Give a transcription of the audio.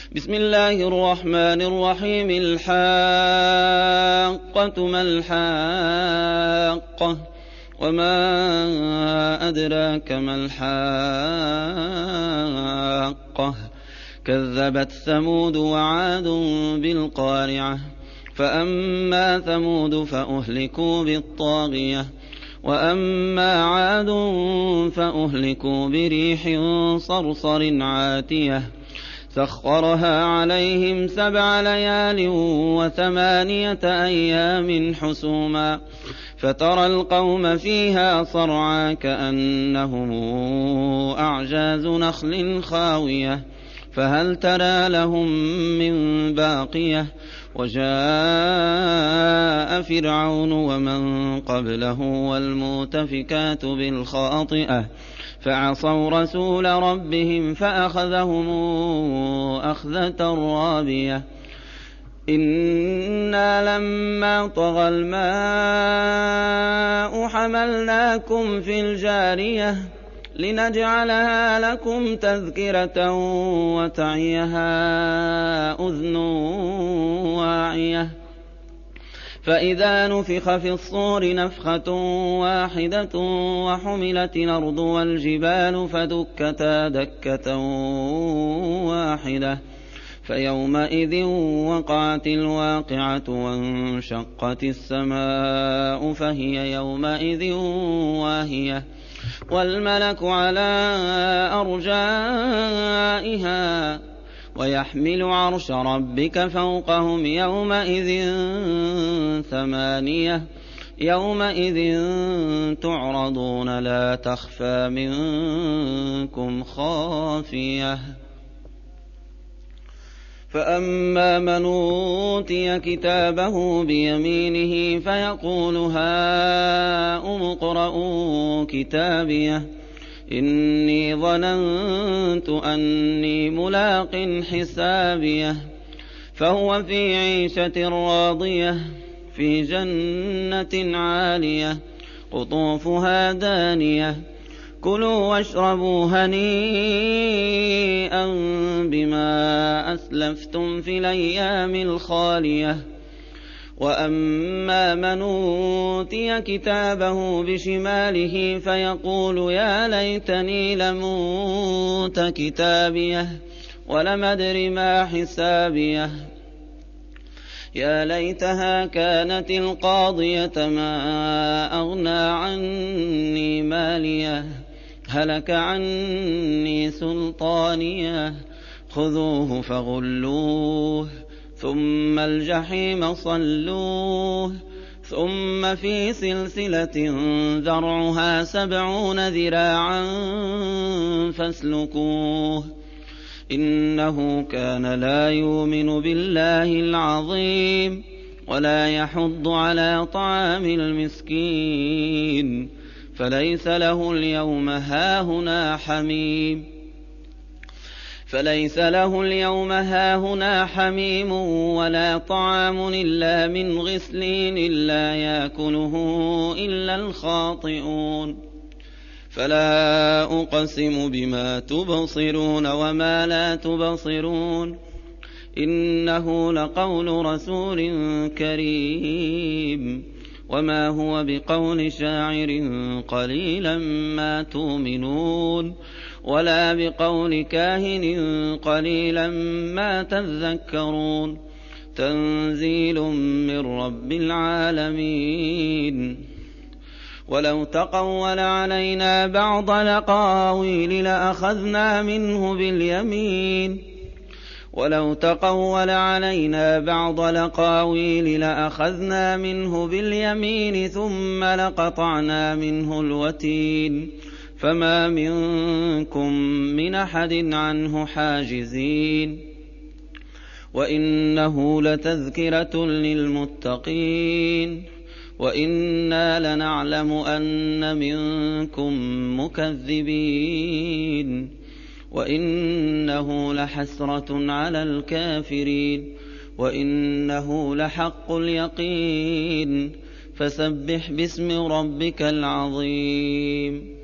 بسم الله الرحمن الرحيم. الحاقة ما الحاقة وما أدراك ما الحاقة كذبت ثمود وعاد بالقارعة فأما ثمود فأهلكوا بالطاغية وأما عاد فأهلكوا بريح صرصر عاتية سخرها عليهم 7 ليال و8 أيام حسوما فترى القوم فيها صرعى كأنهم أعجاز نخل خاوية فهل ترى لهم من باقية وجاء فرعون ومن قبله والمؤتفكات بالخاطئة فعصوا رسول ربهم فأخذهم أخذة رابية إنا لما طغى الماء حملناكم في الجارية لنجعلها لكم تذكرة وتعيها أذن واعية فإذا نفخ في الصور نفخة واحدة وحملت الأرض والجبال فدكتا دكة واحدة فيومئذ وقعت الواقعة وانشقت السماء فهي يومئذ واهية والملك على أرجائها ويحمل عرش ربك فوقهم يومئذ 8 يومئذ تعرضون لا تخفى منكم خافية فأما من أوتي كتابه بيمينه فيقول هاؤم اقرءوا كتابيه إني ظننت أني ملاق حسابيه فهو في عيشة راضية في جنة عالية قطوفها دانية كلوا واشربوا هنيئا بما أسلفتم في الأيام الخالية وأما من أوتي كتابه بشماله فيقول يا ليتني لم أوت كتابيه ولم أدر ما حسابيه يا ليتها كانت القاضية ما أغنى عني ماليه هلك عني سلطانيه خذوه فغلوه ثم الجحيم صلوه ثم في سلسلة ذرعها 70 ذراعا فاسلكوه إنه كان لا يؤمن بالله العظيم ولا يحض على طعام المسكين فليس له اليوم هاهنا حميم ولا طعام إلا من غسلين إلا يأكله إلا الخاطئون فلا أقسم بما تبصرون وما لا تبصرون إنه لقول رسول كريم وما هو بقول شاعر قليلا ما تؤمنون ولا بقول كاهن قليلا ما تذكرون تنزيل من رب العالمين ولو تقول علينا بعض الأقاويل لأخذنا منه باليمين ثم لقطعنا منه الوتين فما منكم من أحد عنه حاجزين وإنه لتذكرة للمتقين وإنا لنعلم أن منكم مكذبين وإنه لحسرة على الكافرين وإنه لحق اليقين فسبح باسم ربك العظيم